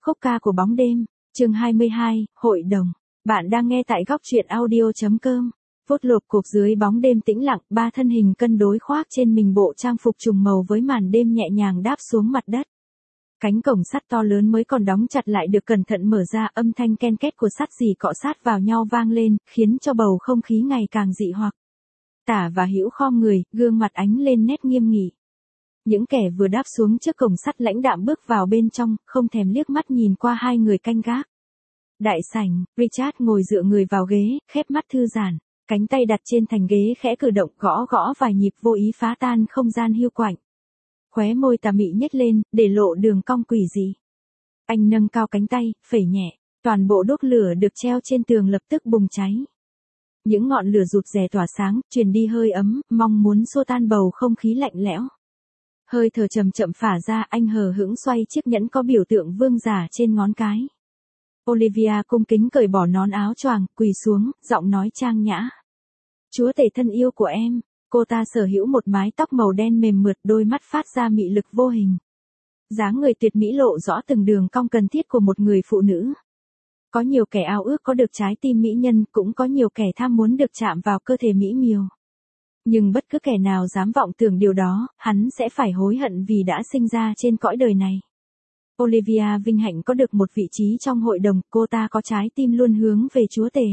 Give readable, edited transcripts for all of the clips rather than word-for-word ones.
Khúc ca của bóng đêm, chương 22, hội đồng. Bạn đang nghe tại góc truyện audio.com. Phút lộp cộp dưới bóng đêm tĩnh lặng, ba thân hình cân đối khoác trên mình bộ trang phục trùng màu với màn đêm nhẹ nhàng đáp xuống mặt đất. Cánh cổng sắt to lớn mới còn đóng chặt lại được cẩn thận mở ra, âm thanh ken két của sắt rỉ cọ sát vào nhau vang lên, khiến cho bầu không khí ngày càng dị hoặc. Tả và Hữu khom người, gương mặt ánh lên nét nghiêm nghị. Những kẻ vừa đáp xuống trước cổng sắt lãnh đạm bước vào bên trong, không thèm liếc mắt nhìn qua hai người canh gác. Đại sảnh, Richard ngồi dựa người vào ghế, khép mắt thư giãn, cánh tay đặt trên thành ghế khẽ cử động, gõ gõ vài nhịp vô ý phá tan không gian hiu quạnh. Khóe môi tà mị nhếch lên, để lộ đường cong quỷ dị. Anh nâng cao cánh tay, phẩy nhẹ, toàn bộ đốt lửa được treo trên tường lập tức bùng cháy. Những ngọn lửa rụt rè tỏa sáng, truyền đi hơi ấm, mong muốn xua tan bầu không khí lạnh lẽo. Hơi thở chậm chậm phả ra, anh hờ hững xoay chiếc nhẫn có biểu tượng vương giả trên ngón cái. Olivia cung kính cởi bỏ nón áo choàng, quỳ xuống, giọng nói trang nhã. Chúa tể thân yêu của em. Cô ta sở hữu một mái tóc màu đen mềm mượt, đôi mắt phát ra mị lực vô hình. Dáng người tuyệt mỹ lộ rõ từng đường cong cần thiết của một người phụ nữ. Có nhiều kẻ ao ước có được trái tim mỹ nhân, cũng có nhiều kẻ tham muốn được chạm vào cơ thể mỹ miều. Nhưng bất cứ kẻ nào dám vọng tưởng điều đó, hắn sẽ phải hối hận vì đã sinh ra trên cõi đời này. Olivia vinh hạnh có được một vị trí trong hội đồng, cô ta có trái tim luôn hướng về chúa tể.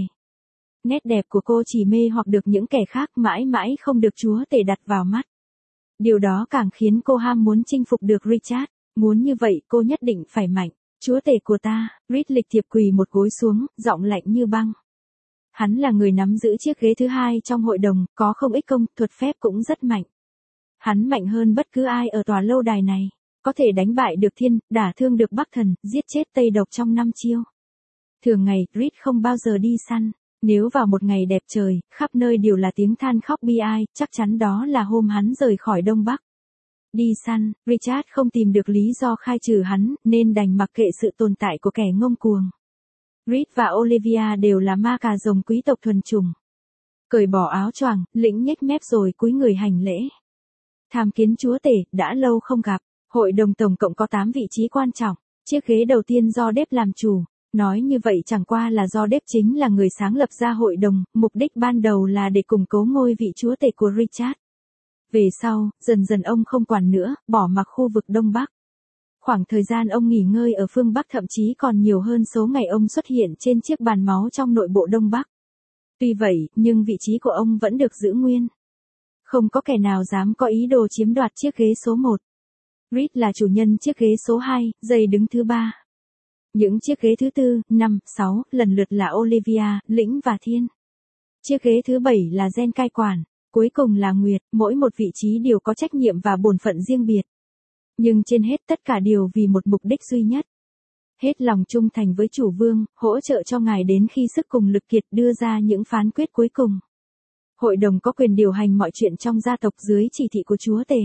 Nét đẹp của cô chỉ mê hoặc được những kẻ khác, mãi mãi không được chúa tể đặt vào mắt. Điều đó càng khiến cô ham muốn chinh phục được Richard, muốn như vậy cô nhất định phải mạnh. Chúa tể của ta, Reed lịch thiệp quỳ một gối xuống, giọng lạnh như băng. Hắn là người nắm giữ chiếc ghế thứ hai trong hội đồng, có không ít công, thuật phép cũng rất mạnh. Hắn mạnh hơn bất cứ ai ở tòa lâu đài này, có thể đánh bại được thiên, đả thương được bắc thần, giết chết Tây Độc trong 5 chiêu. Thường ngày, Reed không bao giờ đi săn. Nếu vào một ngày đẹp trời, khắp nơi đều là tiếng than khóc bi ai, chắc chắn đó là hôm hắn rời khỏi Đông Bắc. Đi săn, Richard không tìm được lý do khai trừ hắn, nên đành mặc kệ sự tồn tại của kẻ ngông cuồng. Reed và Olivia đều là ma cà rồng quý tộc thuần chủng. Cởi bỏ áo choàng, lĩnh nhếch mép rồi cúi người hành lễ. Tham kiến chúa tể, đã lâu không gặp. Hội đồng tổng cộng có 8 vị trí quan trọng. Chiếc ghế đầu tiên do Deb làm chủ. Nói như vậy chẳng qua là do Deb chính là người sáng lập ra hội đồng, mục đích ban đầu là để củng cố ngôi vị chúa tể của Richard. Về sau, dần dần ông không quản nữa, bỏ mặc khu vực Đông Bắc. Khoảng thời gian ông nghỉ ngơi ở phương Bắc thậm chí còn nhiều hơn số ngày ông xuất hiện trên chiếc bàn máu trong nội bộ Đông Bắc. Tuy vậy, nhưng vị trí của ông vẫn được giữ nguyên. Không có kẻ nào dám có ý đồ chiếm đoạt chiếc ghế số 1. Reed là chủ nhân chiếc ghế số 2, giày đứng thứ 3. Những chiếc ghế thứ 4, 5, 6, lần lượt là Olivia, Lĩnh và Thiên. Chiếc ghế thứ 7 là Jen cai quản, cuối cùng là Nguyệt, mỗi một vị trí đều có trách nhiệm và bổn phận riêng biệt. Nhưng trên hết tất cả đều vì một mục đích duy nhất. Hết lòng trung thành với chủ vương, hỗ trợ cho ngài đến khi sức cùng lực kiệt đưa ra những phán quyết cuối cùng. Hội đồng có quyền điều hành mọi chuyện trong gia tộc dưới chỉ thị của chúa tể.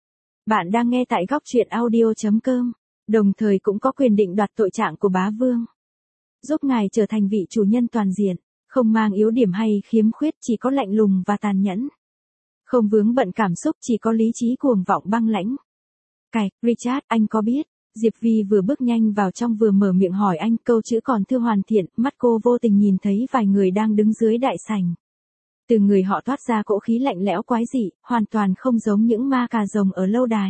Bạn đang nghe tại góc truyện audio.com. Đồng thời cũng có quyền định đoạt tội trạng của bá vương. Giúp ngài trở thành vị chủ nhân toàn diện, không mang yếu điểm hay khiếm khuyết, chỉ có lạnh lùng và tàn nhẫn. Không vướng bận cảm xúc, chỉ có lý trí cuồng vọng băng lãnh. Cạch, Richard, anh có biết? Diệp Vi vừa bước nhanh vào trong vừa mở miệng hỏi anh, câu chữ còn chưa hoàn thiện, mắt cô vô tình nhìn thấy vài người đang đứng dưới đại sảnh. Từ người họ toát ra cỗ khí lạnh lẽo quái dị, hoàn toàn không giống những ma cà rồng ở lâu đài.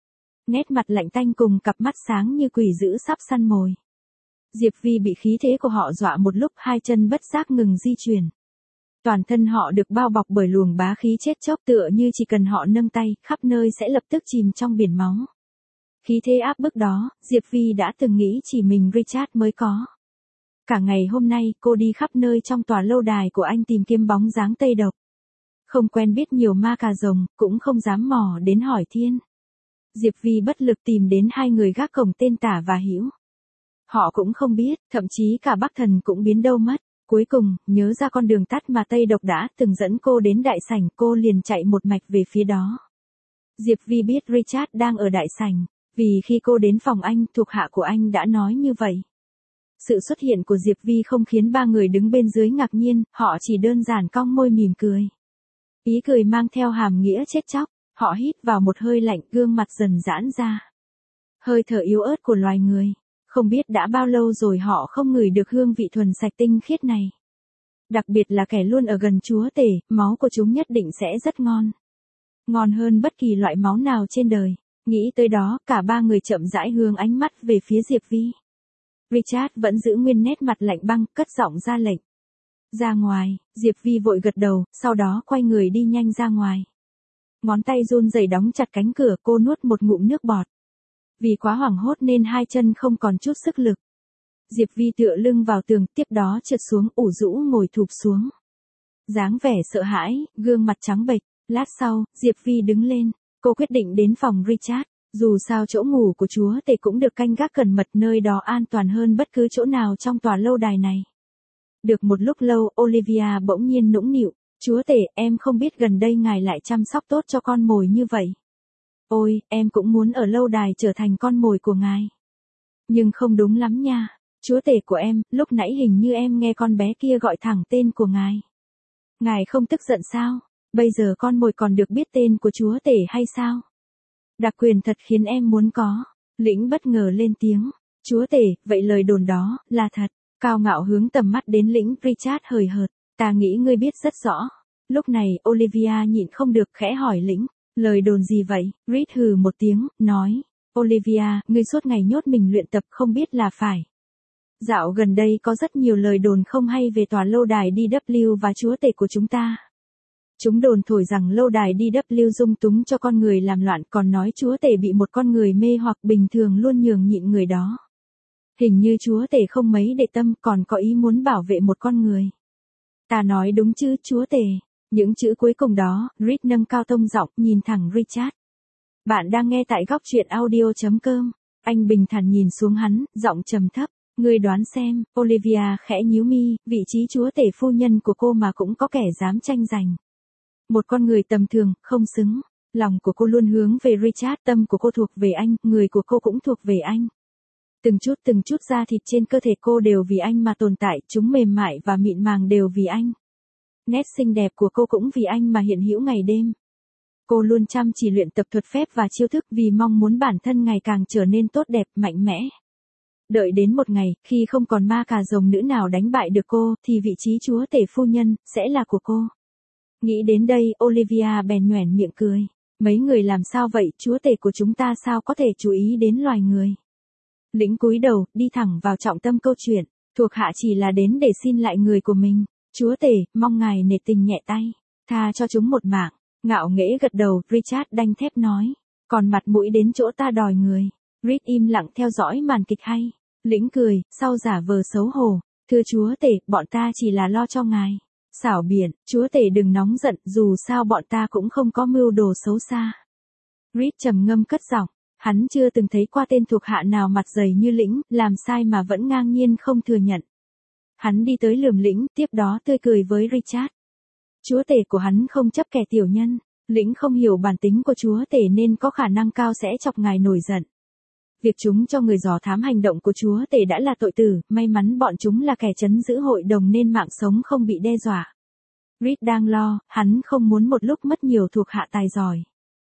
Nét mặt lạnh tanh cùng cặp mắt sáng như quỷ dữ sắp săn mồi. Diệp Vi bị khí thế của họ dọa một lúc, hai chân bất giác ngừng di chuyển. Toàn thân họ được bao bọc bởi luồng bá khí chết chóc, tựa như chỉ cần họ nâng tay, khắp nơi sẽ lập tức chìm trong biển máu. Khí thế áp bức đó, Diệp Vi đã từng nghĩ chỉ mình Richard mới có. Cả ngày hôm nay, cô đi khắp nơi trong tòa lâu đài của anh tìm kiếm bóng dáng Tây Độc. Không quen biết nhiều ma cà rồng, cũng không dám mò đến hỏi Thiên. Diệp Vi bất lực tìm đến hai người gác cổng tên Tả và Hữu. Họ cũng không biết, thậm chí cả Bắc Thần cũng biến đâu mất. Cuối cùng, nhớ ra con đường tắt mà Tây Độc đã từng dẫn cô đến đại sảnh, cô liền chạy một mạch về phía đó. Diệp Vi biết Richard đang ở đại sảnh, vì khi cô đến phòng anh, thuộc hạ của anh đã nói như vậy. Sự xuất hiện của Diệp Vi không khiến ba người đứng bên dưới ngạc nhiên, họ chỉ đơn giản cong môi mỉm cười. Ý cười mang theo hàm nghĩa chết chóc. Họ hít vào một hơi lạnh, gương mặt dần giãn ra. Hơi thở yếu ớt của loài người. Không biết đã bao lâu rồi họ không ngửi được hương vị thuần sạch tinh khiết này. Đặc biệt là kẻ luôn ở gần chúa tể, máu của chúng nhất định sẽ rất ngon. Ngon hơn bất kỳ loại máu nào trên đời. Nghĩ tới đó, cả ba người chậm rãi hướng ánh mắt về phía Diệp Vi. Richard vẫn giữ nguyên nét mặt lạnh băng, cất giọng ra lệnh. Ra ngoài, Diệp Vi vội gật đầu, sau đó quay người đi nhanh ra ngoài. Ngón tay run rẩy đóng chặt cánh cửa, cô nuốt một ngụm nước bọt. Vì quá hoảng hốt nên hai chân không còn chút sức lực. Diệp Vi tựa lưng vào tường, tiếp đó trượt xuống, ủ rũ ngồi thụp xuống. Dáng vẻ sợ hãi, gương mặt trắng bệch. Lát sau, Diệp Vi đứng lên. Cô quyết định đến phòng Richard. Dù sao chỗ ngủ của chúa tể cũng được canh gác cẩn mật, nơi đó an toàn hơn bất cứ chỗ nào trong tòa lâu đài này. Được một lúc lâu, Olivia bỗng nhiên nũng nịu. Chúa tể, em không biết gần đây ngài lại chăm sóc tốt cho con mồi như vậy. Ôi, em cũng muốn ở lâu đài trở thành con mồi của ngài. Nhưng không đúng lắm nha. Chúa tể của em, lúc nãy hình như em nghe con bé kia gọi thẳng tên của ngài. Ngài không tức giận sao? Bây giờ con mồi còn được biết tên của chúa tể hay sao? Đặc quyền thật khiến em muốn có. Lĩnh bất ngờ lên tiếng. Chúa tể, vậy lời đồn đó, là thật. Cao ngạo hướng tầm mắt đến Lĩnh. Richard hời hợt. Ta nghĩ ngươi biết rất rõ. Lúc này, Olivia nhịn không được khẽ hỏi Lĩnh. Lời đồn gì vậy? Rich hừ một tiếng, nói. Olivia, ngươi suốt ngày nhốt mình luyện tập không biết là phải. Dạo gần đây có rất nhiều lời đồn không hay về tòa lâu đài DW và chúa tể của chúng ta. Chúng đồn thổi rằng lâu đài DW dung túng cho con người làm loạn, còn nói chúa tể bị một con người mê hoặc, bình thường luôn nhường nhịn người đó. Hình như chúa tể không mấy để tâm, còn có ý muốn bảo vệ một con người. Ta nói đúng chứ chúa tể? Những chữ cuối cùng đó, Rich nâng cao tông giọng, nhìn thẳng Richard. Bạn đang nghe tại góc truyện audio.com. Anh bình thản nhìn xuống hắn, giọng trầm thấp. Ngươi đoán xem. Olivia khẽ nhíu mi, vị trí chúa tể phu nhân của cô mà cũng có kẻ dám tranh giành. Một con người tầm thường, không xứng. Lòng của cô luôn hướng về Richard, tâm của cô thuộc về anh, người của cô cũng thuộc về anh. Từng chút da thịt trên cơ thể cô đều vì anh mà tồn tại, chúng mềm mại và mịn màng đều vì anh. Nét xinh đẹp của cô cũng vì anh mà hiện hữu ngày đêm. Cô luôn chăm chỉ luyện tập thuật phép và chiêu thức vì mong muốn bản thân ngày càng trở nên tốt đẹp, mạnh mẽ. Đợi đến một ngày, khi không còn ma cà rồng nữ nào đánh bại được cô, thì vị trí chúa tể phu nhân sẽ là của cô. Nghĩ đến đây, Olivia bèn nhoẻn miệng cười. Mấy người làm sao vậy, chúa tể của chúng ta sao có thể chú ý đến loài người. Lĩnh cúi đầu, đi thẳng vào trọng tâm câu chuyện. Thuộc hạ chỉ là đến để xin lại người của mình. Chúa tể, mong ngài nể tình nhẹ tay. Tha cho chúng một mạng. Ngạo nghễ gật đầu, Richard đanh thép nói. Còn mặt mũi đến chỗ ta đòi người. Rich im lặng theo dõi màn kịch hay. Lĩnh cười, sau giả vờ xấu hổ. Thưa chúa tể, bọn ta chỉ là lo cho ngài. Xảo biện, chúa tể đừng nóng giận, dù sao bọn ta cũng không có mưu đồ xấu xa. Rich trầm ngâm cất giọng. Hắn chưa từng thấy qua tên thuộc hạ nào mặt dày như Lĩnh, làm sai mà vẫn ngang nhiên không thừa nhận. Hắn đi tới lườm Lĩnh, tiếp đó tươi cười với Richard. Chúa tể của hắn không chấp kẻ tiểu nhân. Lĩnh không hiểu bản tính của chúa tể nên có khả năng cao sẽ chọc ngài nổi giận. Việc chúng cho người dò thám hành động của chúa tể đã là tội tử, may mắn bọn chúng là kẻ trấn giữ hội đồng nên mạng sống không bị đe dọa. Rich đang lo, hắn không muốn một lúc mất nhiều thuộc hạ tài giỏi.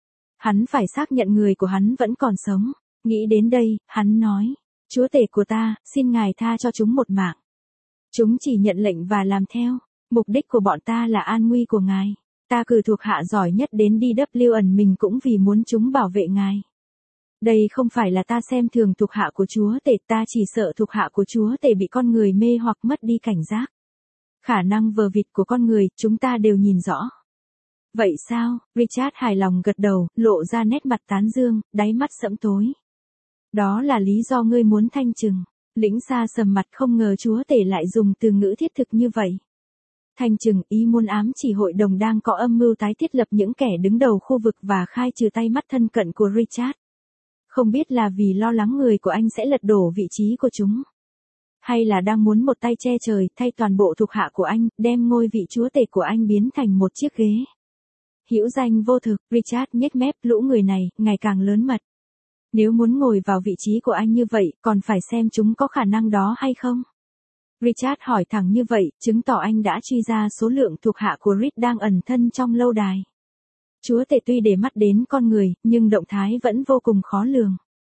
Hắn phải xác nhận người của hắn vẫn còn sống. Nghĩ đến đây, hắn nói, chúa tể của ta, xin ngài tha cho chúng một mạng. Chúng chỉ nhận lệnh và làm theo. Mục đích của bọn ta là an nguy của ngài. Ta cử thuộc hạ giỏi nhất đến DW ẩn mình cũng vì muốn chúng bảo vệ ngài. Đây không phải là ta xem thường thuộc hạ của chúa tể, ta chỉ sợ thuộc hạ của chúa tể bị con người mê hoặc mất đi cảnh giác. Khả năng vờ vịt của con người, chúng ta đều nhìn rõ. Vậy sao? Richard hài lòng gật đầu, lộ ra nét mặt tán dương, đáy mắt sẫm tối. Đó là lý do ngươi muốn thanh trừng. Lĩnh xa sầm mặt, không ngờ chúa tể lại dùng từ ngữ thiết thực như vậy. Thanh trừng, ý muốn ám chỉ hội đồng đang có âm mưu tái thiết lập những kẻ đứng đầu khu vực và khai trừ tay mắt thân cận của Richard. Không biết là vì lo lắng người của anh sẽ lật đổ vị trí của chúng. Hay là đang muốn một tay che trời thay toàn bộ thuộc hạ của anh, đem ngôi vị chúa tể của anh biến thành một chiếc ghế. Hữu danh vô thực, Richard nhếch mép, lũ người này, ngày càng lớn mật. Nếu muốn ngồi vào vị trí của anh như vậy, còn phải xem chúng có khả năng đó hay không? Richard hỏi thẳng như vậy, chứng tỏ anh đã truy ra số lượng thuộc hạ của Rich đang ẩn thân trong lâu đài. Chúa tể tuy để mắt đến con người, nhưng động thái vẫn vô cùng khó lường.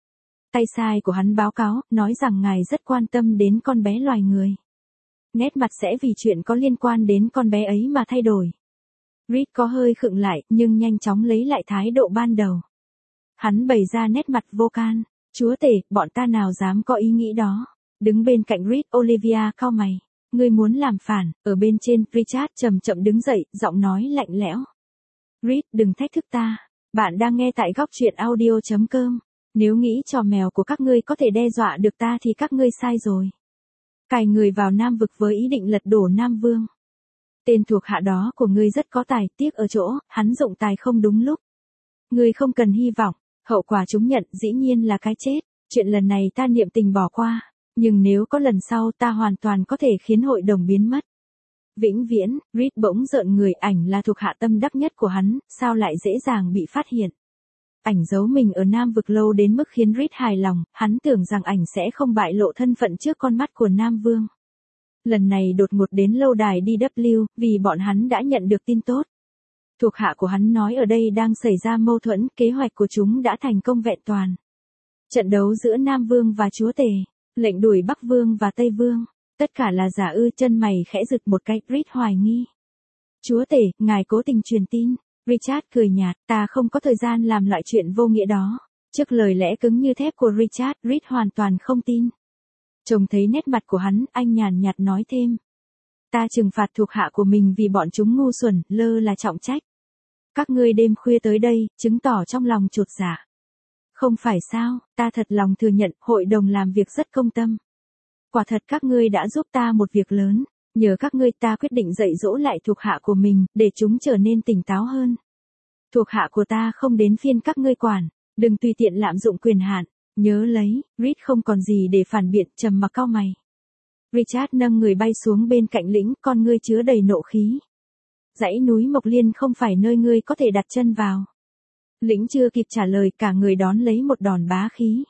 Tay sai của hắn báo cáo, nói rằng ngài rất quan tâm đến con bé loài người. Nét mặt sẽ vì chuyện có liên quan đến con bé ấy mà thay đổi. Reed có hơi khựng lại, nhưng nhanh chóng lấy lại thái độ ban đầu. Hắn bày ra nét mặt vô can. Chúa tể, bọn ta nào dám có ý nghĩ đó. Đứng bên cạnh Reed, Olivia cau mày. Ngươi muốn làm phản. Ở bên trên, Richard chậm chậm đứng dậy, giọng nói lạnh lẽo. Reed, đừng thách thức ta. Bạn đang nghe tại góc truyện audio.com. Nếu nghĩ trò mèo của các ngươi có thể đe dọa được ta thì các ngươi sai rồi. Cài người vào Nam Vực với ý định lật đổ Nam Vương. Tên thuộc hạ đó của ngươi rất có tài, tiếc ở chỗ, hắn dụng tài không đúng lúc. Ngươi không cần hy vọng, hậu quả chúng nhận dĩ nhiên là cái chết. Chuyện lần này ta niệm tình bỏ qua, nhưng nếu có lần sau ta hoàn toàn có thể khiến hội đồng biến mất. Vĩnh viễn, Reed bỗng rợn người, ảnh là thuộc hạ tâm đắc nhất của hắn, sao lại dễ dàng bị phát hiện. Ảnh giấu mình ở Nam Vực lâu đến mức khiến Reed hài lòng, hắn tưởng rằng ảnh sẽ không bại lộ thân phận trước con mắt của Nam Vương. Lần này đột ngột đến lâu đài DW, vì bọn hắn đã nhận được tin tốt. Thuộc hạ của hắn nói ở đây đang xảy ra mâu thuẫn, kế hoạch của chúng đã thành công vẹn toàn. Trận đấu giữa Nam Vương và Chúa Tể, lệnh đuổi Bắc Vương và Tây Vương, tất cả là giả ư. Chân mày khẽ giật một cái, Reed hoài nghi. Chúa Tể, ngài cố tình truyền tin. Richard cười nhạt, ta không có thời gian làm loại chuyện vô nghĩa đó. Trước lời lẽ cứng như thép của Richard, Reed hoàn toàn không tin. Trông thấy nét mặt của hắn, anh nhàn nhạt nói thêm. Ta trừng phạt thuộc hạ của mình vì bọn chúng ngu xuẩn, lơ là trọng trách. Các ngươi đêm khuya tới đây, chứng tỏ trong lòng chột dạ. Không phải sao, ta thật lòng thừa nhận, hội đồng làm việc rất công tâm. Quả thật các ngươi đã giúp ta một việc lớn. Nhờ các ngươi ta quyết định dạy dỗ lại thuộc hạ của mình, để chúng trở nên tỉnh táo hơn. Thuộc hạ của ta không đến phiên các ngươi quản, đừng tùy tiện lạm dụng quyền hạn. Nhớ lấy, Reed không còn gì để phản biện, trầm mặc cau mày. Richard nâng người bay xuống bên cạnh lĩnh, con ngươi chứa đầy nộ khí. Dãy núi Mộc Liên không phải nơi ngươi có thể đặt chân vào. Lĩnh chưa kịp trả lời, cả người đón lấy một đòn bá khí.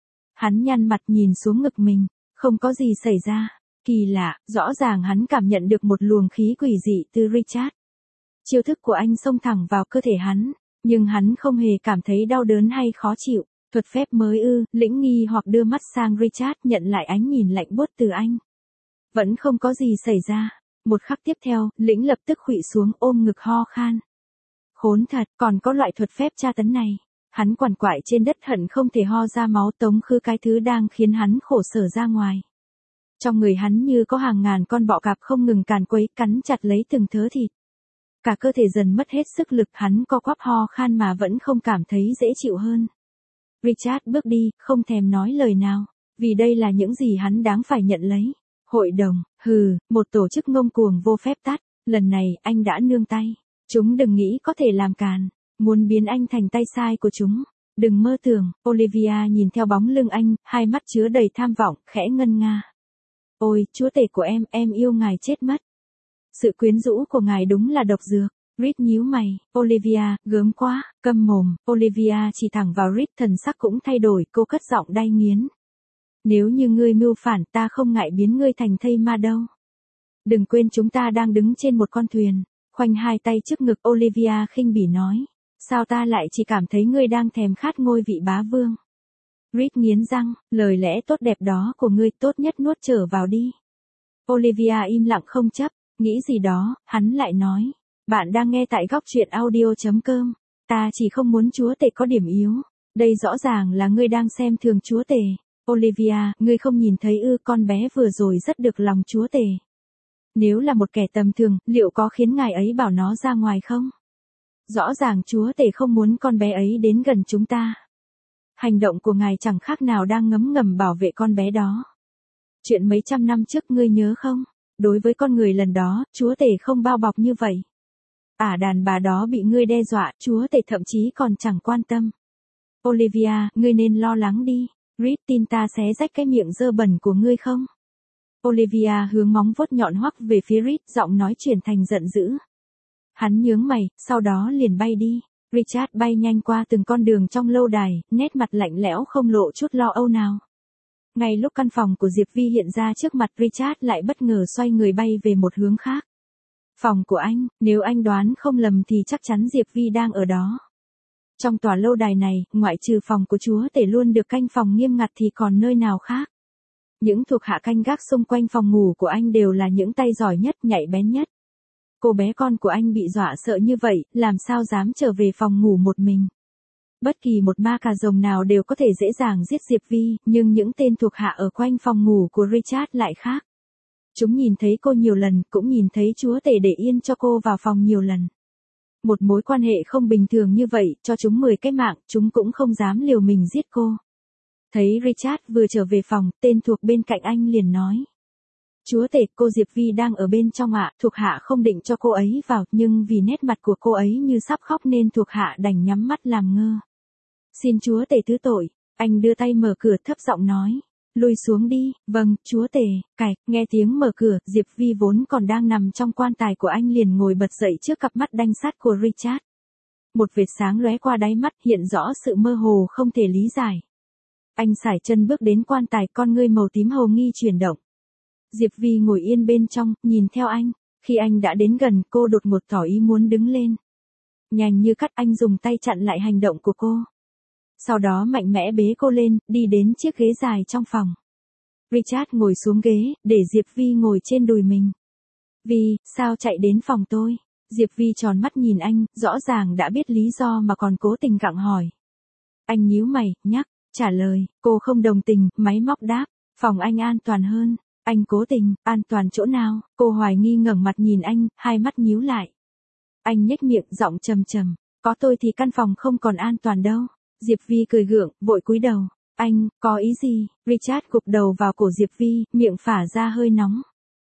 Hắn nhăn mặt nhìn xuống ngực mình, không có gì xảy ra. Kỳ lạ, rõ ràng hắn cảm nhận được một luồng khí quỷ dị từ Richard. Chiêu thức của anh xông thẳng vào cơ thể hắn, nhưng hắn không hề cảm thấy đau đớn hay khó chịu. Thuật phép mới ư? Lĩnh nghi hoặc đưa mắt sang Richard, nhận lại ánh nhìn lạnh buốt từ anh. Vẫn không có gì xảy ra. Một khắc tiếp theo, Lĩnh lập tức khuỵu xuống, ôm ngực ho khan. Khốn thật, còn có loại thuật phép tra tấn này. Hắn quằn quại trên đất hận không thể ho ra máu, tống khứ cái thứ đang khiến hắn khổ sở ra ngoài. Trong người hắn như có hàng ngàn con bọ cạp không ngừng càn quấy, cắn chặt lấy từng thớ thịt. Cả cơ thể dần mất hết sức lực, hắn co quắp ho khan mà vẫn không cảm thấy dễ chịu hơn. Richard bước đi, không thèm nói lời nào, vì đây là những gì hắn đáng phải nhận lấy. Hội đồng, một tổ chức ngông cuồng vô phép tắc, lần này anh đã nương tay. Chúng đừng nghĩ có thể làm càn, muốn biến anh thành tay sai của chúng. Đừng mơ tưởng. Olivia nhìn theo bóng lưng anh, hai mắt chứa đầy tham vọng, khẽ ngân nga. Ôi, chúa tể của em yêu ngài chết mất. Sự quyến rũ của ngài đúng là độc dược. Reed nhíu mày, Olivia, gớm quá, câm mồm. Olivia chỉ thẳng vào Reed, thần sắc cũng thay đổi, cô cất giọng đay nghiến. Nếu như ngươi mưu phản, ta không ngại biến ngươi thành thây ma đâu. Đừng quên chúng ta đang đứng trên một con thuyền. Khoanh hai tay trước ngực, Olivia khinh bỉ nói. Sao ta lại chỉ cảm thấy ngươi đang thèm khát ngôi vị bá vương. Reed nghiến răng, lời lẽ tốt đẹp đó của ngươi tốt nhất nuốt trở vào đi. Olivia im lặng không chấp, nghĩ gì đó, hắn lại nói. Bạn đang nghe tại góc truyện audio.com. Ta chỉ không muốn chúa tể có điểm yếu. Đây rõ ràng là ngươi đang xem thường chúa tể. Olivia, ngươi không nhìn thấy ư? Con bé vừa rồi rất được lòng chúa tể. Nếu là một kẻ tầm thường, liệu có khiến ngài ấy bảo nó ra ngoài không? Rõ ràng chúa tể không muốn con bé ấy đến gần chúng ta. Hành động của ngài chẳng khác nào đang ngấm ngầm bảo vệ con bé đó. Chuyện mấy trăm năm trước ngươi nhớ không? Đối với con người lần đó, chúa tể không bao bọc như vậy. Đàn bà đó bị ngươi đe dọa, chúa tể thậm chí còn chẳng quan tâm. Olivia, ngươi nên lo lắng đi. Reed, tin ta xé rách cái miệng dơ bẩn của ngươi không? Olivia hướng móng vuốt nhọn hoắt về phía Reed, giọng nói chuyển thành giận dữ. Hắn nhướng mày, sau đó liền bay đi. Richard bay nhanh qua từng con đường trong lâu đài, nét mặt lạnh lẽo không lộ chút lo âu nào. Ngay lúc căn phòng của Diệp Vi hiện ra trước mặt, Richard lại bất ngờ xoay người bay về một hướng khác. Phòng của anh, nếu anh đoán không lầm thì chắc chắn Diệp Vi đang ở đó. Trong tòa lâu đài này, ngoại trừ phòng của chúa tể luôn được canh phòng nghiêm ngặt thì còn nơi nào khác. Những thuộc hạ canh gác xung quanh phòng ngủ của anh đều là những tay giỏi nhất, nhạy bén nhất. Cô bé con của anh bị dọa sợ như vậy, làm sao dám trở về phòng ngủ một mình. Bất kỳ một ma cà rồng nào đều có thể dễ dàng giết Diệp Vi, nhưng những tên thuộc hạ ở quanh phòng ngủ của Richard lại khác. Chúng nhìn thấy cô nhiều lần, cũng nhìn thấy chúa tể để yên cho cô vào phòng nhiều lần. Một mối quan hệ không bình thường như vậy, cho chúng 10 cái mạng, chúng cũng không dám liều mình giết cô. Thấy Richard vừa trở về phòng, tên thuộc bên cạnh anh liền nói. Chúa tể, cô Diệp Vi đang ở bên trong ạ, thuộc hạ không định cho cô ấy vào, nhưng vì nét mặt của cô ấy như sắp khóc nên thuộc hạ đành nhắm mắt làm ngơ. Xin chúa tể thứ tội, anh đưa tay mở cửa thấp giọng nói. Lui xuống đi, vâng, chúa tể, cạch, nghe tiếng mở cửa, Diệp Vi vốn còn đang nằm trong quan tài của anh liền ngồi bật dậy trước cặp mắt đanh sắt của Richard. Một vệt sáng lóe qua đáy mắt hiện rõ sự mơ hồ không thể lý giải. Anh sải chân bước đến quan tài, con ngươi màu tím hồ nghi chuyển động. Diệp Vi ngồi yên bên trong, nhìn theo anh. Khi anh đã đến gần, cô đột ngột tỏ ý muốn đứng lên. Nhanh như cắt anh dùng tay chặn lại hành động của cô. Sau đó mạnh mẽ bế cô lên, đi đến chiếc ghế dài trong phòng. Richard ngồi xuống ghế, để Diệp Vi ngồi trên đùi mình. Vi, sao chạy đến phòng tôi? Diệp Vi tròn mắt nhìn anh, rõ ràng đã biết lý do mà còn cố tình gặng hỏi. Anh nhíu mày, nhắc, trả lời, cô không đồng tình, máy móc đáp, phòng anh an toàn hơn. Anh cố tình, an toàn chỗ nào? Cô hoài nghi ngẩng mặt nhìn anh, hai mắt nhíu lại. Anh nhếch miệng, giọng trầm trầm, có tôi thì căn phòng không còn an toàn đâu. Diệp Vi cười gượng, vội cúi đầu. Anh, có ý gì? Richard gục đầu vào cổ Diệp Vi, miệng phả ra hơi nóng.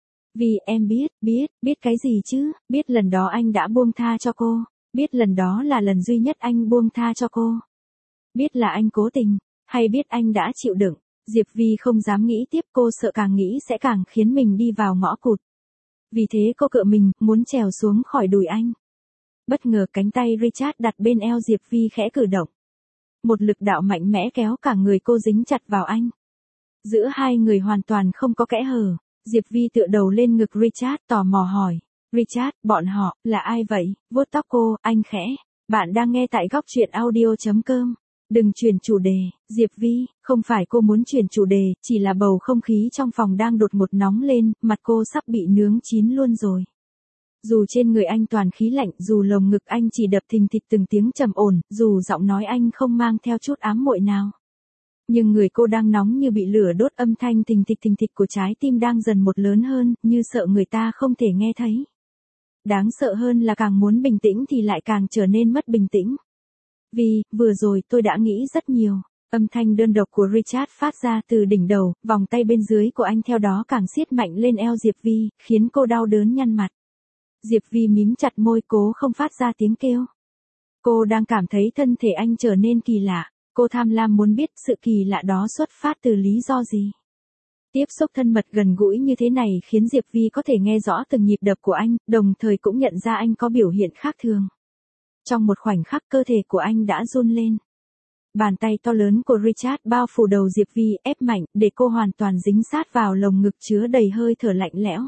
Vì em biết cái gì chứ? Biết lần đó anh đã buông tha cho cô. Biết lần đó là lần duy nhất anh buông tha cho cô. Biết là anh cố tình, hay biết anh đã chịu đựng. Diệp Vi không dám nghĩ tiếp, cô sợ càng nghĩ sẽ càng khiến mình đi vào ngõ cụt. Vì thế cô cựa mình, muốn trèo xuống khỏi đùi anh. Bất ngờ cánh tay Richard đặt bên eo Diệp Vi khẽ cử động. Một lực đạo mạnh mẽ kéo cả người cô dính chặt vào anh. Giữa hai người hoàn toàn không có kẽ hở. Diệp Vi tựa đầu lên ngực Richard, tò mò hỏi. Richard, bọn họ, là ai vậy? Vuốt tóc cô, anh khẽ. Bạn đang nghe tại góc truyện audio.com. Đừng chuyển chủ đề, Diệp Vi, không phải cô muốn chuyển chủ đề, chỉ là bầu không khí trong phòng đang đột ngột nóng lên, mặt cô sắp bị nướng chín luôn rồi. Dù trên người anh toàn khí lạnh, dù lồng ngực anh chỉ đập thình thịch từng tiếng trầm ổn, dù giọng nói anh không mang theo chút ám muội nào. Nhưng người cô đang nóng như bị lửa đốt, âm thanh thình thịch của trái tim đang dần một lớn hơn, như sợ người ta không thể nghe thấy. Đáng sợ hơn là càng muốn bình tĩnh thì lại càng trở nên mất bình tĩnh. Vì, vừa rồi tôi đã nghĩ rất nhiều. Âm thanh đơn độc của Richard phát ra từ đỉnh đầu, vòng tay bên dưới của anh theo đó càng siết mạnh lên eo Diệp Vi, khiến cô đau đớn nhăn mặt. Diệp Vi mím chặt môi, cố không phát ra tiếng kêu. Cô đang cảm thấy thân thể anh trở nên kỳ lạ. Cô tham lam muốn biết sự kỳ lạ đó xuất phát từ lý do gì. Tiếp xúc thân mật gần gũi như thế này khiến Diệp Vi có thể nghe rõ từng nhịp đập của anh, đồng thời cũng nhận ra anh có biểu hiện khác thường. Trong một khoảnh khắc cơ thể của anh đã run lên. Bàn tay to lớn của Richard bao phủ đầu Diệp Vi, ép mạnh, để cô hoàn toàn dính sát vào lồng ngực chứa đầy hơi thở lạnh lẽo.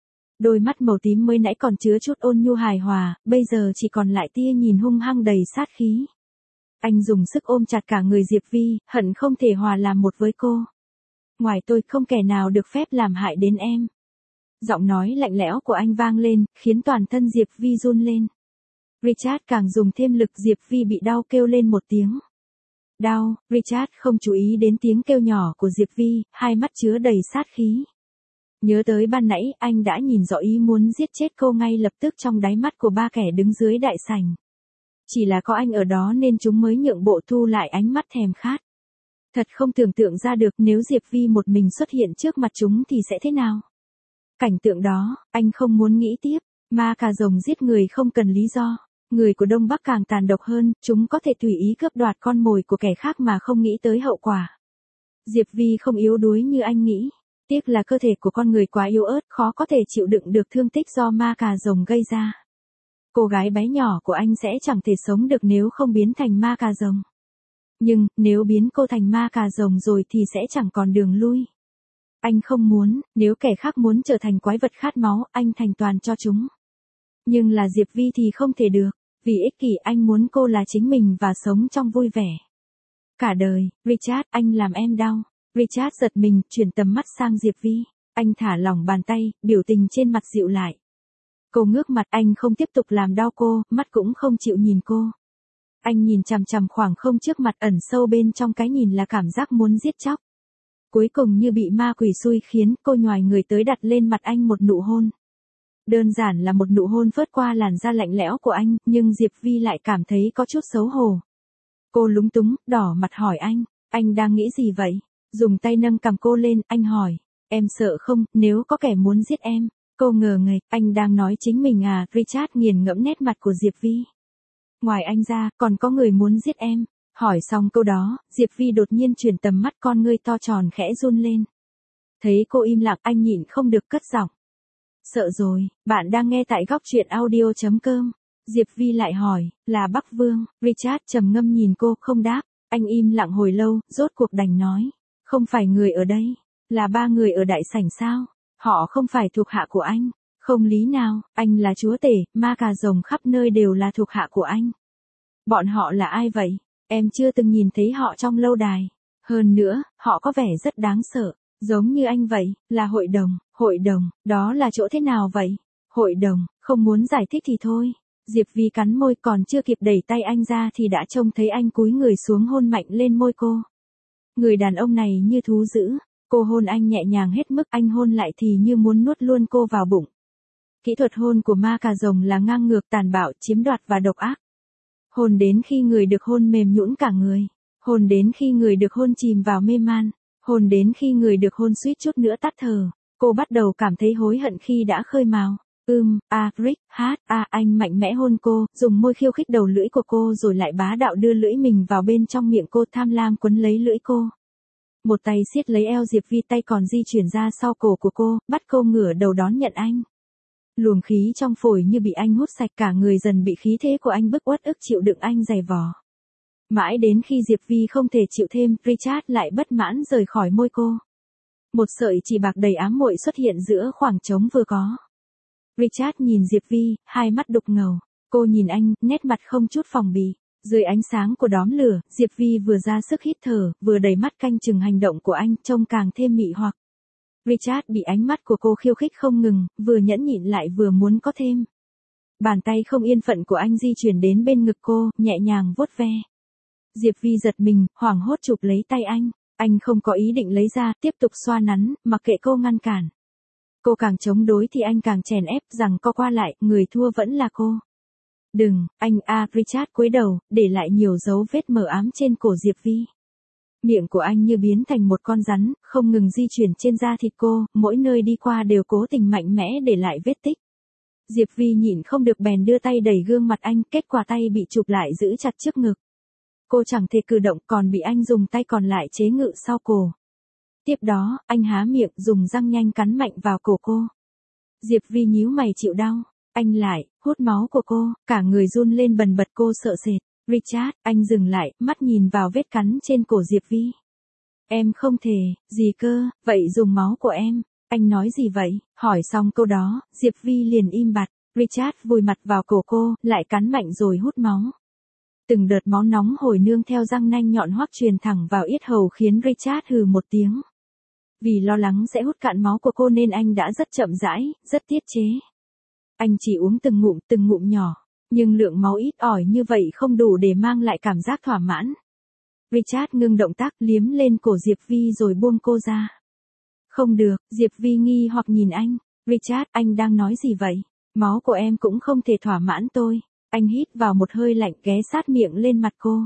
Đôi mắt màu tím mới nãy còn chứa chút ôn nhu hài hòa, bây giờ chỉ còn lại tia nhìn hung hăng đầy sát khí. Anh dùng sức ôm chặt cả người Diệp Vi, hận không thể hòa làm một với cô. Ngoài tôi không kẻ nào được phép làm hại đến em. Giọng nói lạnh lẽo của anh vang lên, khiến toàn thân Diệp Vi run lên. Richard càng dùng thêm lực, Diệp Vi bị đau kêu lên một tiếng. Đau, Richard không chú ý đến tiếng kêu nhỏ của Diệp Vi, hai mắt chứa đầy sát khí. Nhớ tới ban nãy, anh đã nhìn rõ ý muốn giết chết cô ngay lập tức trong đáy mắt của ba kẻ đứng dưới đại sảnh. Chỉ là có anh ở đó nên chúng mới nhượng bộ thu lại ánh mắt thèm khát. Thật không tưởng tượng ra được nếu Diệp Vi một mình xuất hiện trước mặt chúng thì sẽ thế nào. Cảnh tượng đó, anh không muốn nghĩ tiếp. Ma cà rồng giết người không cần lý do. Người của Đông Bắc càng tàn độc hơn, chúng có thể tùy ý cướp đoạt con mồi của kẻ khác mà không nghĩ tới hậu quả. Diệp Vi không yếu đuối như anh nghĩ. Tiếc là cơ thể của con người quá yếu ớt, khó có thể chịu đựng được thương tích do ma cà rồng gây ra. Cô gái bé nhỏ của anh sẽ chẳng thể sống được nếu không biến thành ma cà rồng. Nhưng, nếu biến cô thành ma cà rồng rồi thì sẽ chẳng còn đường lui. Anh không muốn, nếu kẻ khác muốn trở thành quái vật khát máu, anh thành toàn cho chúng. Nhưng là Diệp Vi thì không thể được. Vì ích kỷ anh muốn cô là chính mình và sống trong vui vẻ. Cả đời, Richard, anh làm em đau. Richard giật mình, chuyển tầm mắt sang Diệp Vi. Anh thả lỏng bàn tay, biểu tình trên mặt dịu lại. Cô ngước mặt, anh không tiếp tục làm đau cô, mắt cũng không chịu nhìn cô. Anh nhìn chằm chằm khoảng không trước mặt, ẩn sâu bên trong cái nhìn là cảm giác muốn giết chóc. Cuối cùng như bị ma quỷ xui khiến, cô nhoài người tới đặt lên mặt anh một nụ hôn. Đơn giản là một nụ hôn phớt qua làn da lạnh lẽo của anh, nhưng Diệp Vi lại cảm thấy có chút xấu hổ. Cô lúng túng, đỏ mặt hỏi anh đang nghĩ gì vậy? Dùng tay nâng cằm cô lên, anh hỏi, em sợ không, nếu có kẻ muốn giết em? Cô ngờ ngạch, anh đang nói chính mình à? Richard nghiền ngẫm nét mặt của Diệp Vi. Ngoài anh ra, còn có người muốn giết em. Hỏi xong câu đó, Diệp Vi đột nhiên chuyển tầm mắt, con ngươi to tròn khẽ run lên. Thấy cô im lặng, anh nhịn không được cất giọng. Sợ rồi, bạn đang nghe tại góc truyện audio.com. Diệp Vi lại hỏi, là Bắc Vương? Richard trầm ngâm nhìn cô, không đáp. Anh im lặng hồi lâu, rốt cuộc đành nói. Không phải người ở đây, là 3 người ở đại sảnh sao? Họ không phải thuộc hạ của anh. Không lý nào, anh là chúa tể, ma cà rồng khắp nơi đều là thuộc hạ của anh. Bọn họ là ai vậy? Em chưa từng nhìn thấy họ trong lâu đài. Hơn nữa, họ có vẻ rất đáng sợ. Giống như anh vậy, là hội đồng, đó là chỗ thế nào vậy? Hội đồng, không muốn giải thích thì thôi. Diệp Vi cắn môi, còn chưa kịp đẩy tay anh ra thì đã trông thấy anh cúi người xuống hôn mạnh lên môi cô. Người đàn ông này như thú dữ, cô hôn anh nhẹ nhàng hết mức, anh hôn lại thì như muốn nuốt luôn cô vào bụng. Kỹ thuật hôn của ma cà rồng là ngang ngược, tàn bạo, chiếm đoạt và độc ác. Hôn đến khi người được hôn mềm nhũn cả người, hôn đến khi người được hôn chìm vào mê man, hôn đến khi người được hôn suýt chút nữa tắt thở. Cô bắt đầu cảm thấy hối hận khi đã khơi mào. Rick, anh mạnh mẽ hôn cô, dùng môi khiêu khích đầu lưỡi của cô rồi lại bá đạo đưa lưỡi mình vào bên trong miệng cô, tham lam quấn lấy lưỡi cô. Một tay siết lấy eo Diệp Vi, tay còn di chuyển ra sau cổ của cô, bắt cô ngửa đầu đón nhận anh. Luồng khí trong phổi như bị anh hút sạch, cả người dần bị khí thế của anh bức uất ức chịu đựng anh giày vò. Mãi đến khi Diệp Vi không thể chịu thêm, Richard lại bất mãn rời khỏi môi cô. Một sợi chỉ bạc đầy ám muội xuất hiện giữa khoảng trống vừa có. Richard nhìn Diệp Vi, hai mắt đục ngầu. Cô nhìn anh, nét mặt không chút phòng bị. Dưới ánh sáng của đóm lửa, Diệp Vi vừa ra sức hít thở, vừa đầy mắt canh chừng hành động của anh, trông càng thêm mị hoặc. Richard bị ánh mắt của cô khiêu khích không ngừng, vừa nhẫn nhịn lại vừa muốn có thêm. Bàn tay không yên phận của anh di chuyển đến bên ngực cô, nhẹ nhàng vuốt ve. Diệp Vi giật mình, hoảng hốt chụp lấy tay anh. Anh không có ý định lấy ra, tiếp tục xoa nắn, mặc kệ cô ngăn cản. Cô càng chống đối thì anh càng chèn ép, rằng co qua lại, người thua vẫn là cô. Đừng, Richard cúi đầu, để lại nhiều dấu vết mờ ám trên cổ Diệp Vi. Miệng của anh như biến thành một con rắn, không ngừng di chuyển trên da thịt cô, mỗi nơi đi qua đều cố tình mạnh mẽ để lại vết tích. Diệp Vi nhịn không được bèn đưa tay đẩy gương mặt anh, kết quả tay bị chụp lại giữ chặt trước ngực. Cô chẳng thể cử động, còn bị anh dùng tay còn lại chế ngự sau cổ. Tiếp đó, anh há miệng, dùng răng nhanh cắn mạnh vào cổ cô. Diệp Vi nhíu mày chịu đau. Anh lại, hút máu của cô, cả người run lên bần bật, cô sợ sệt. Richard, anh dừng lại, mắt nhìn vào vết cắn trên cổ Diệp Vi. Em không thể, gì cơ, vậy dùng máu của em. Anh nói gì vậy? Hỏi xong câu đó, Diệp Vi liền im bặt. Richard vùi mặt vào cổ cô, lại cắn mạnh rồi hút máu. Từng đợt máu nóng hổi nương theo răng nanh nhọn hoắt truyền thẳng vào yết hầu khiến Richard hừ một tiếng. Vì lo lắng sẽ hút cạn máu của cô nên anh đã rất chậm rãi, rất tiết chế. Anh chỉ uống từng ngụm nhỏ, nhưng lượng máu ít ỏi như vậy không đủ để mang lại cảm giác thỏa mãn. Richard ngưng động tác, liếm lên cổ Diệp Vi rồi buông cô ra. Không được, Diệp Vi nghi hoặc nhìn anh. Richard, anh đang nói gì vậy? Máu của em cũng không thể thỏa mãn tôi. Anh hít vào một hơi lạnh, ghé sát miệng lên mặt cô.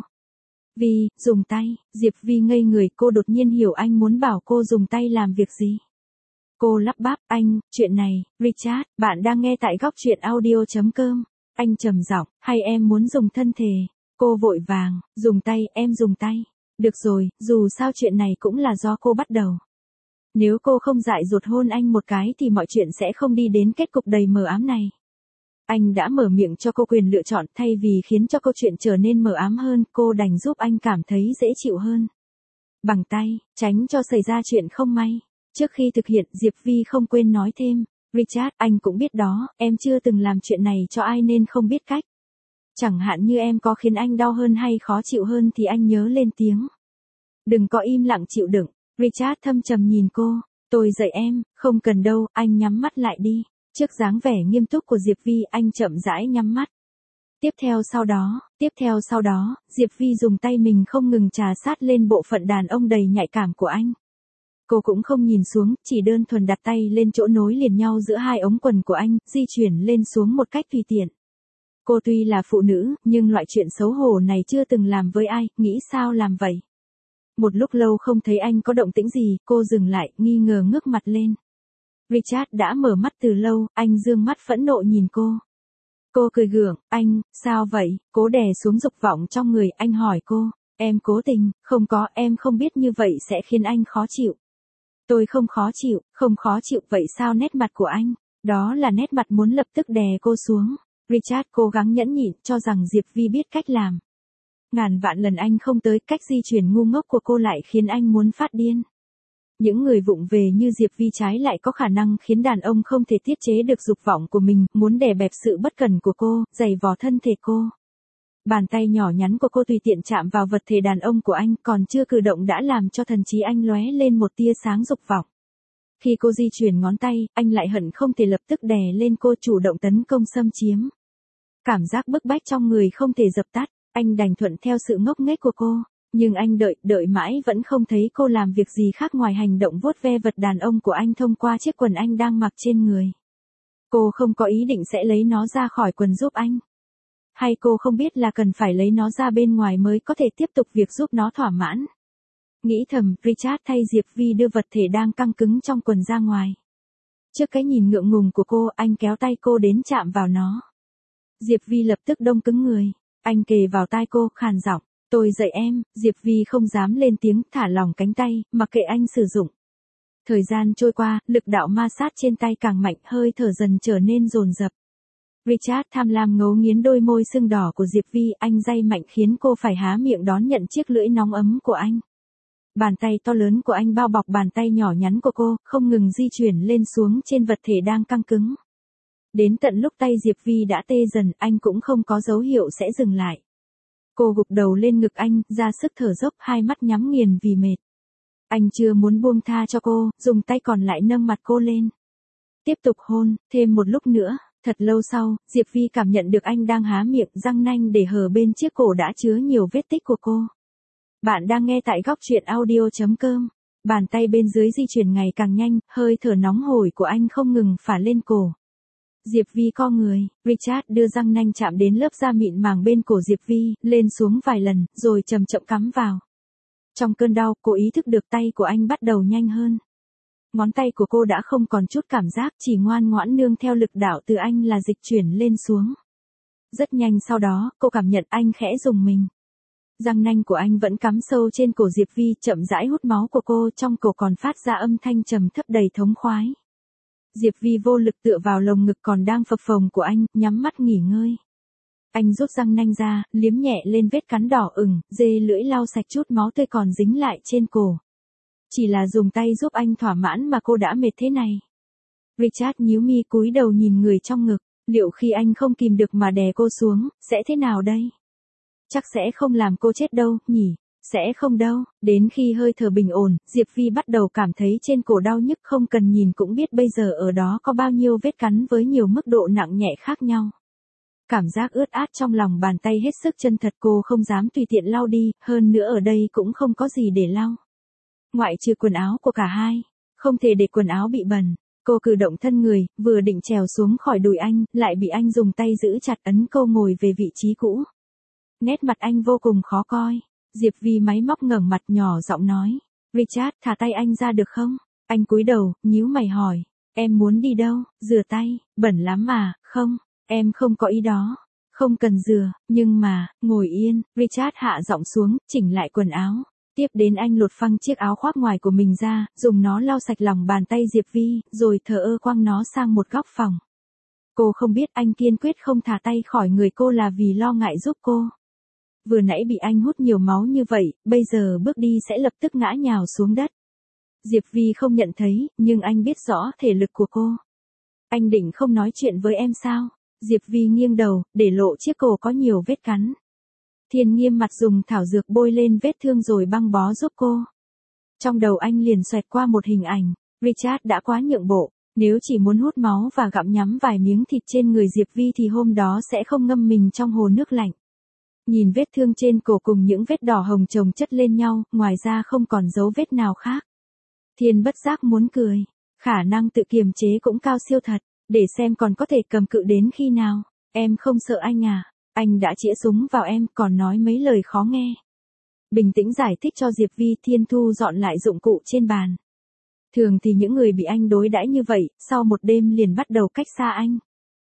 Vi, dùng tay. Diệp Vi ngây người, cô đột nhiên hiểu anh muốn bảo cô dùng tay làm việc gì. Cô lắp bắp, chuyện này, Richard, bạn đang nghe tại góc truyện audio.com. Anh trầm giọng, hay em muốn dùng thân thể? Cô vội vàng, dùng tay, em dùng tay. Được rồi, dù sao chuyện này cũng là do cô bắt đầu. Nếu cô không dại dột hôn anh một cái thì mọi chuyện sẽ không đi đến kết cục đầy mờ ám này. Anh đã mở miệng cho cô quyền lựa chọn, thay vì khiến cho câu chuyện trở nên mờ ám hơn, cô đành giúp anh cảm thấy dễ chịu hơn. Bằng tay, tránh cho xảy ra chuyện không may. Trước khi thực hiện, Diệp Vi không quên nói thêm, Richard, anh cũng biết đó, em chưa từng làm chuyện này cho ai nên không biết cách. Chẳng hạn như em có khiến anh đau hơn hay khó chịu hơn thì anh nhớ lên tiếng. Đừng có im lặng chịu đựng. Richard thâm trầm nhìn cô. Tôi dạy em, không cần đâu, anh nhắm mắt lại đi. Trước dáng vẻ nghiêm túc của Diệp Vi, anh chậm rãi nhắm mắt. Tiếp theo sau đó, Diệp Vi dùng tay mình không ngừng trà sát lên bộ phận đàn ông đầy nhạy cảm của anh. Cô cũng không nhìn xuống, chỉ đơn thuần đặt tay lên chỗ nối liền nhau giữa hai ống quần của anh, di chuyển lên xuống một cách tùy tiện. Cô tuy là phụ nữ, nhưng loại chuyện xấu hổ này chưa từng làm với ai, nghĩ sao làm vậy. Một lúc lâu không thấy anh có động tĩnh gì, cô dừng lại, nghi ngờ ngước mặt lên. Richard đã mở mắt từ lâu, anh dương mắt phẫn nộ nhìn cô. Cô cười gượng, anh, sao vậy, cố đè xuống dục vọng trong người, anh hỏi cô, em cố tình, không có, em không biết như vậy sẽ khiến anh khó chịu. Tôi không khó chịu, vậy sao nét mặt của anh? Đó là nét mặt muốn lập tức đè cô xuống. Richard cố gắng nhẫn nhịn, cho rằng Diệp Vi biết cách làm. Ngàn vạn lần anh không tới, cách di chuyển ngu ngốc của cô lại khiến anh muốn phát điên. Những người vụng về như Diệp Vi trái lại có khả năng khiến đàn ông không thể tiết chế được dục vọng của mình, muốn đè bẹp sự bất cẩn của cô, giày vò thân thể cô. Bàn tay nhỏ nhắn của cô tùy tiện chạm vào vật thể đàn ông của anh, còn chưa cử động đã làm cho thần trí anh lóe lên một tia sáng dục vọng. Khi cô di chuyển ngón tay, anh lại hận không thể lập tức đè lên cô, chủ động tấn công xâm chiếm. Cảm giác bức bách trong người không thể dập tắt, anh đành thuận theo sự ngốc nghếch của cô. Nhưng anh đợi mãi vẫn không thấy cô làm việc gì khác ngoài hành động vuốt ve vật đàn ông của anh thông qua chiếc quần anh đang mặc trên người. Cô không có ý định sẽ lấy nó ra khỏi quần giúp anh. Hay cô không biết là cần phải lấy nó ra bên ngoài mới có thể tiếp tục việc giúp nó thỏa mãn. Nghĩ thầm, Richard thay Diệp Vi đưa vật thể đang căng cứng trong quần ra ngoài. Trước cái nhìn ngượng ngùng của cô, anh kéo tay cô đến chạm vào nó. Diệp Vi lập tức đông cứng người. Anh kề vào tai cô, khàn giọng. Tôi dạy em. Diệp Vi không dám lên tiếng, thả lỏng cánh tay, mặc kệ anh sử dụng. Thời gian trôi qua, lực đạo ma sát trên tay càng mạnh, hơi thở dần trở nên dồn dập. Richard tham lam ngấu nghiến đôi môi sưng đỏ của Diệp Vi, anh day mạnh khiến cô phải há miệng đón nhận chiếc lưỡi nóng ấm của anh. Bàn tay to lớn của anh bao bọc bàn tay nhỏ nhắn của cô, không ngừng di chuyển lên xuống trên vật thể đang căng cứng. Đến tận lúc tay Diệp Vi đã tê dần, anh cũng không có dấu hiệu sẽ dừng lại. Cô gục đầu lên ngực anh, ra sức thở dốc, hai mắt nhắm nghiền vì mệt. Anh chưa muốn buông tha cho cô, dùng tay còn lại nâng mặt cô lên. Tiếp tục hôn, thêm một lúc nữa. Thật lâu sau, Diệp Vi cảm nhận được anh đang há miệng, răng nanh để hở bên chiếc cổ đã chứa nhiều vết tích của cô. Bạn đang nghe tại góc truyện audio.com. Bàn tay bên dưới di chuyển ngày càng nhanh, hơi thở nóng hổi của anh không ngừng phả lên cổ. Diệp Vi co người, Richard đưa răng nanh chạm đến lớp da mịn màng bên cổ Diệp Vi, lên xuống vài lần, rồi chậm chậm cắm vào. Trong cơn đau, cô ý thức được tay của anh bắt đầu nhanh hơn. Ngón tay của cô đã không còn chút cảm giác, chỉ ngoan ngoãn nương theo lực đạo từ anh là dịch chuyển lên xuống. Rất nhanh sau đó, cô cảm nhận anh khẽ rùng mình. Răng nanh của anh vẫn cắm sâu trên cổ Diệp Vi, chậm rãi hút máu của cô, trong cổ còn phát ra âm thanh trầm thấp đầy thống khoái. Diệp Vi vô lực tựa vào lồng ngực còn đang phập phồng của anh, nhắm mắt nghỉ ngơi. Anh rút răng nanh ra, liếm nhẹ lên vết cắn đỏ ửng, dê lưỡi lau sạch chút máu tươi còn dính lại trên cổ. Chỉ là dùng tay giúp anh thỏa mãn mà cô đã mệt thế này. Richard nhíu mi cúi đầu nhìn người trong ngực, liệu khi anh không kìm được mà đè cô xuống, sẽ thế nào đây? Chắc sẽ không làm cô chết đâu, nhỉ? Sẽ không đâu. Đến khi hơi thở bình ổn, Diệp Vi bắt đầu cảm thấy trên cổ đau nhức, không cần nhìn cũng biết bây giờ ở đó có bao nhiêu vết cắn với nhiều mức độ nặng nhẹ khác nhau. Cảm giác ướt át trong lòng bàn tay hết sức chân thật, cô không dám tùy tiện lau đi, hơn nữa ở đây cũng không có gì để lau. Ngoại trừ quần áo của cả hai, không thể để quần áo bị bẩn. Cô cử động thân người, vừa định trèo xuống khỏi đùi anh, lại bị anh dùng tay giữ chặt, ấn cô ngồi về vị trí cũ. Nét mặt anh vô cùng khó coi. Diệp Vi máy móc ngẩng mặt, nhỏ giọng nói. Richard, thả tay anh ra được không? Anh cúi đầu, nhíu mày hỏi. Em muốn đi đâu? Rửa tay, bẩn lắm mà. Không, em không có ý đó. Không cần rửa, nhưng mà, ngồi yên. Richard hạ giọng xuống, chỉnh lại quần áo. Tiếp đến anh lột phăng chiếc áo khoác ngoài của mình ra, dùng nó lau sạch lòng bàn tay Diệp Vi, rồi thờ ơ quăng nó sang một góc phòng. Cô không biết anh kiên quyết không thả tay khỏi người cô là vì lo ngại giúp cô. Vừa nãy bị anh hút nhiều máu như vậy, bây giờ bước đi sẽ lập tức ngã nhào xuống đất. Diệp Vi không nhận thấy, nhưng anh biết rõ thể lực của cô. Anh định không nói chuyện với em sao? Diệp Vi nghiêng đầu, để lộ chiếc cổ có nhiều vết cắn. Thiên nghiêm mặt dùng thảo dược bôi lên vết thương rồi băng bó giúp cô. Trong đầu anh liền xoẹt qua một hình ảnh, Richard đã quá nhượng bộ, nếu chỉ muốn hút máu và gặm nhắm vài miếng thịt trên người Diệp Vi thì hôm đó sẽ không ngâm mình trong hồ nước lạnh. Nhìn vết thương trên cổ cùng những vết đỏ hồng chồng chất lên nhau, ngoài ra không còn dấu vết nào khác. Thiên bất giác muốn cười, khả năng tự kiềm chế cũng cao siêu thật, để xem còn có thể cầm cự đến khi nào. Em không sợ anh à, anh đã chĩa súng vào em còn nói mấy lời khó nghe. Bình tĩnh giải thích cho Diệp Vi. Thiên thu dọn lại dụng cụ trên bàn. Thường thì những người bị anh đối đãi như vậy, sau một đêm liền bắt đầu cách xa anh.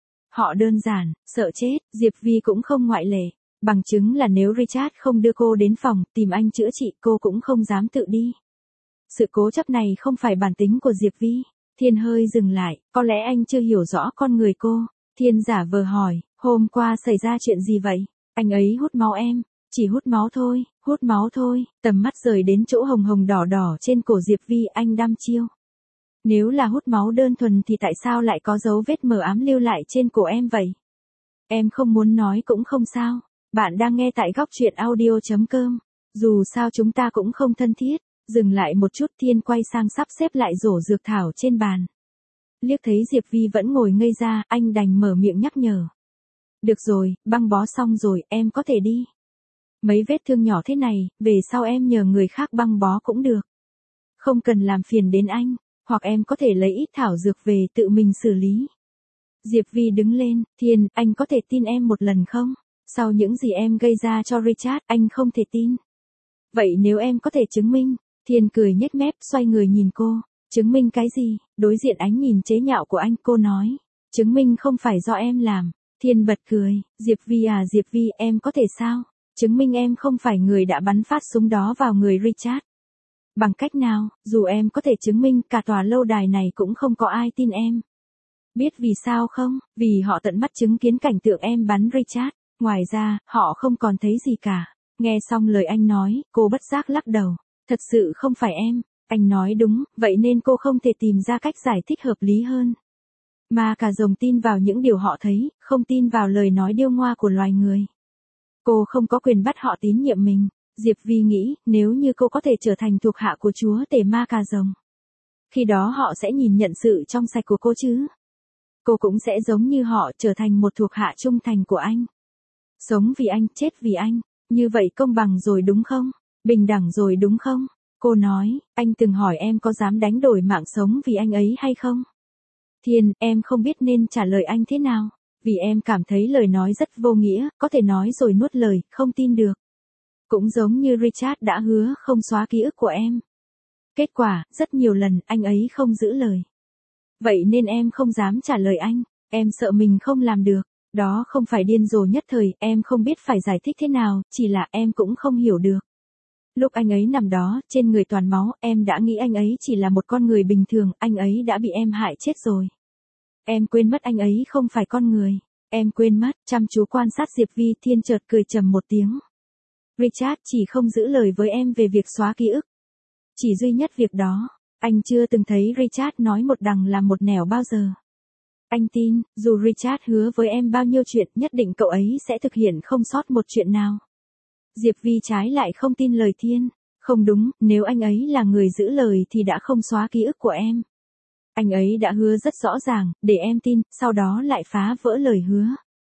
Họ đơn giản, sợ chết, Diệp Vi cũng không ngoại lệ. Bằng chứng là nếu Richard không đưa cô đến phòng tìm anh chữa trị cô cũng không dám tự đi. Sự cố chấp này không phải bản tính của Diệp Vi. Thiên hơi dừng lại, có lẽ anh chưa hiểu rõ con người cô. Thiên giả vờ hỏi, hôm qua xảy ra chuyện gì vậy? Anh ấy hút máu em. Chỉ hút máu thôi, hút máu thôi. Tầm mắt rời đến chỗ hồng hồng đỏ đỏ trên cổ Diệp Vi. Anh đăm chiêu. Nếu là hút máu đơn thuần thì tại sao lại có dấu vết mờ ám lưu lại trên cổ em vậy? Em không muốn nói cũng không sao. Bạn đang nghe tại góc truyện audio.com. Dù sao chúng ta cũng không thân thiết. Dừng lại một chút. Thiên quay sang sắp xếp lại rổ dược thảo trên bàn. Liếc thấy Diệp Vi vẫn ngồi ngây ra, anh đành mở miệng nhắc nhở. Được rồi, băng bó xong rồi, em có thể đi. Mấy vết thương nhỏ thế này, về sau em nhờ người khác băng bó cũng được. Không cần làm phiền đến anh, hoặc em có thể lấy ít thảo dược về tự mình xử lý. Diệp Vi đứng lên. Thiên, anh có thể tin em một lần không? Sau những gì em gây ra cho Richard, anh không thể tin. Vậy nếu em có thể chứng minh? Thiên cười nhếch mép, xoay người nhìn cô. Chứng minh cái gì? Đối diện ánh nhìn chế nhạo của anh, cô nói. Chứng minh không phải do em làm. Thiên bật cười. Diệp Vi à Diệp Vi, em có thể sao? Chứng minh em không phải người đã bắn phát súng đó vào người Richard. Bằng cách nào, dù em có thể chứng minh, cả tòa lâu đài này cũng không có ai tin em. Biết vì sao không? Vì họ tận mắt chứng kiến cảnh tượng em bắn Richard. Ngoài ra, họ không còn thấy gì cả. Nghe xong lời anh nói, cô bất giác lắc đầu. Thật sự không phải em. Anh nói đúng, vậy nên cô không thể tìm ra cách giải thích hợp lý hơn. Mà cả rồng tin vào những điều họ thấy, không tin vào lời nói điêu ngoa của loài người. Cô không có quyền bắt họ tín nhiệm mình. Diệp Vi nghĩ, nếu như cô có thể trở thành thuộc hạ của chúa tể ma cà rồng. Khi đó họ sẽ nhìn nhận sự trong sạch của cô chứ. Cô cũng sẽ giống như họ trở thành một thuộc hạ trung thành của anh. Sống vì anh, chết vì anh. Như vậy công bằng rồi đúng không? Bình đẳng rồi đúng không? Cô nói, anh từng hỏi em có dám đánh đổi mạng sống vì anh ấy hay không? Thiên, em không biết nên trả lời anh thế nào. Vì em cảm thấy lời nói rất vô nghĩa, có thể nói rồi nuốt lời, không tin được. Cũng giống như Richard đã hứa không xóa ký ức của em. Kết quả, rất nhiều lần, anh ấy không giữ lời. Vậy nên em không dám trả lời anh, em sợ mình không làm được. Đó không phải điên rồ nhất thời, em không biết phải giải thích thế nào, chỉ là em cũng không hiểu được. Lúc anh ấy nằm đó, trên người toàn máu, em đã nghĩ anh ấy chỉ là một con người bình thường, anh ấy đã bị em hại chết rồi. Em quên mất anh ấy không phải con người. Em quên mất, chăm chú quan sát Diệp Vi. Thiên chợt cười trầm một tiếng. Richard chỉ không giữ lời với em về việc xóa ký ức. Chỉ duy nhất việc đó. Anh chưa từng thấy Richard nói một đằng làm một nẻo bao giờ. Anh tin, dù Richard hứa với em bao nhiêu chuyện, nhất định cậu ấy sẽ thực hiện không sót một chuyện nào. Diệp Vi trái lại không tin lời Thiên. Không đúng, nếu anh ấy là người giữ lời thì đã không xóa ký ức của em. Anh ấy đã hứa rất rõ ràng, để em tin, sau đó lại phá vỡ lời hứa.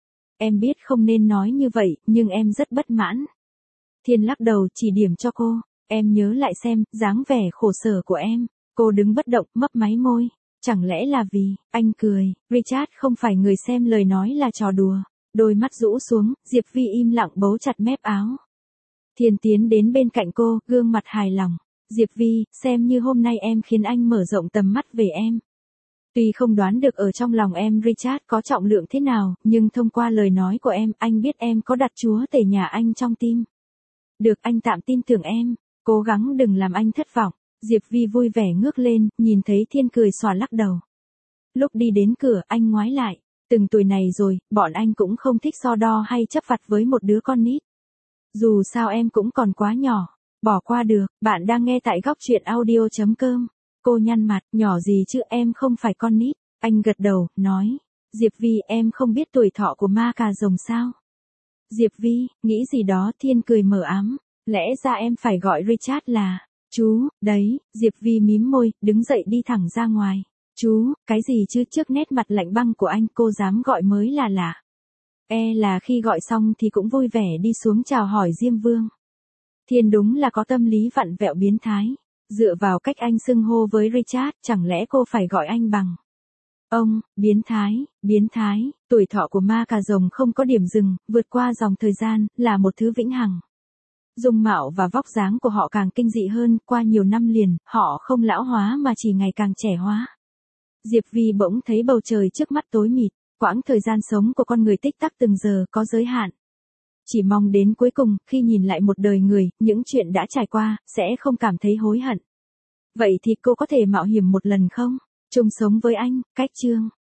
Em biết không nên nói như vậy, nhưng em rất bất mãn. Thiên lắc đầu chỉ điểm cho cô. Em nhớ lại xem, dáng vẻ khổ sở của em. Cô đứng bất động, mấp máy môi. Chẳng lẽ là vì, anh cười, Richard không phải người xem lời nói là trò đùa. Đôi mắt rũ xuống, Diệp Vi im lặng bấu chặt mép áo. Thiên tiến đến bên cạnh cô, gương mặt hài lòng. Diệp Vi, xem như hôm nay em khiến anh mở rộng tầm mắt về em. Tuy không đoán được ở trong lòng em Richard có trọng lượng thế nào, nhưng thông qua lời nói của em, anh biết em có đặt chúa tể nhà anh trong tim. Được, anh tạm tin tưởng em, cố gắng đừng làm anh thất vọng. Diệp Vi vui vẻ ngước lên, nhìn thấy Thiên cười xòa lắc đầu. Lúc đi đến cửa, anh ngoái lại. Từng tuổi này rồi, bọn anh cũng không thích so đo hay chấp vặt với một đứa con nít. Dù sao em cũng còn quá nhỏ. Bỏ qua được. Bạn đang nghe tại góc truyện audio.com. Cô nhăn mặt, nhỏ gì chứ, em không phải con nít. Anh gật đầu, nói. Diệp Vi, em không biết tuổi thọ của ma cà rồng sao? Diệp Vi, nghĩ gì đó, Thiên cười mờ ám. Lẽ ra em phải gọi Richard là chú, đấy. Diệp Vi mím môi, đứng dậy đi thẳng ra ngoài. Chú, cái gì chứ, trước nét mặt lạnh băng của anh cô dám gọi mới là lạ. Là khi gọi xong thì cũng vui vẻ đi xuống chào hỏi Diêm Vương. Thiên đúng là có tâm lý vặn vẹo biến thái. Dựa vào cách anh xưng hô với Richard, chẳng lẽ cô phải gọi anh bằng ông, biến thái, tuổi thọ của ma cà rồng không có điểm dừng, vượt qua dòng thời gian, là một thứ vĩnh hằng. Dung mạo và vóc dáng của họ càng kinh dị hơn, qua nhiều năm liền, họ không lão hóa mà chỉ ngày càng trẻ hóa. Diệp Vi bỗng thấy bầu trời trước mắt tối mịt, quãng thời gian sống của con người tích tắc từng giờ có giới hạn. Chỉ mong đến cuối cùng, khi nhìn lại một đời người, những chuyện đã trải qua, sẽ không cảm thấy hối hận. Vậy thì cô có thể mạo hiểm một lần không? Chung sống với anh, cách chương.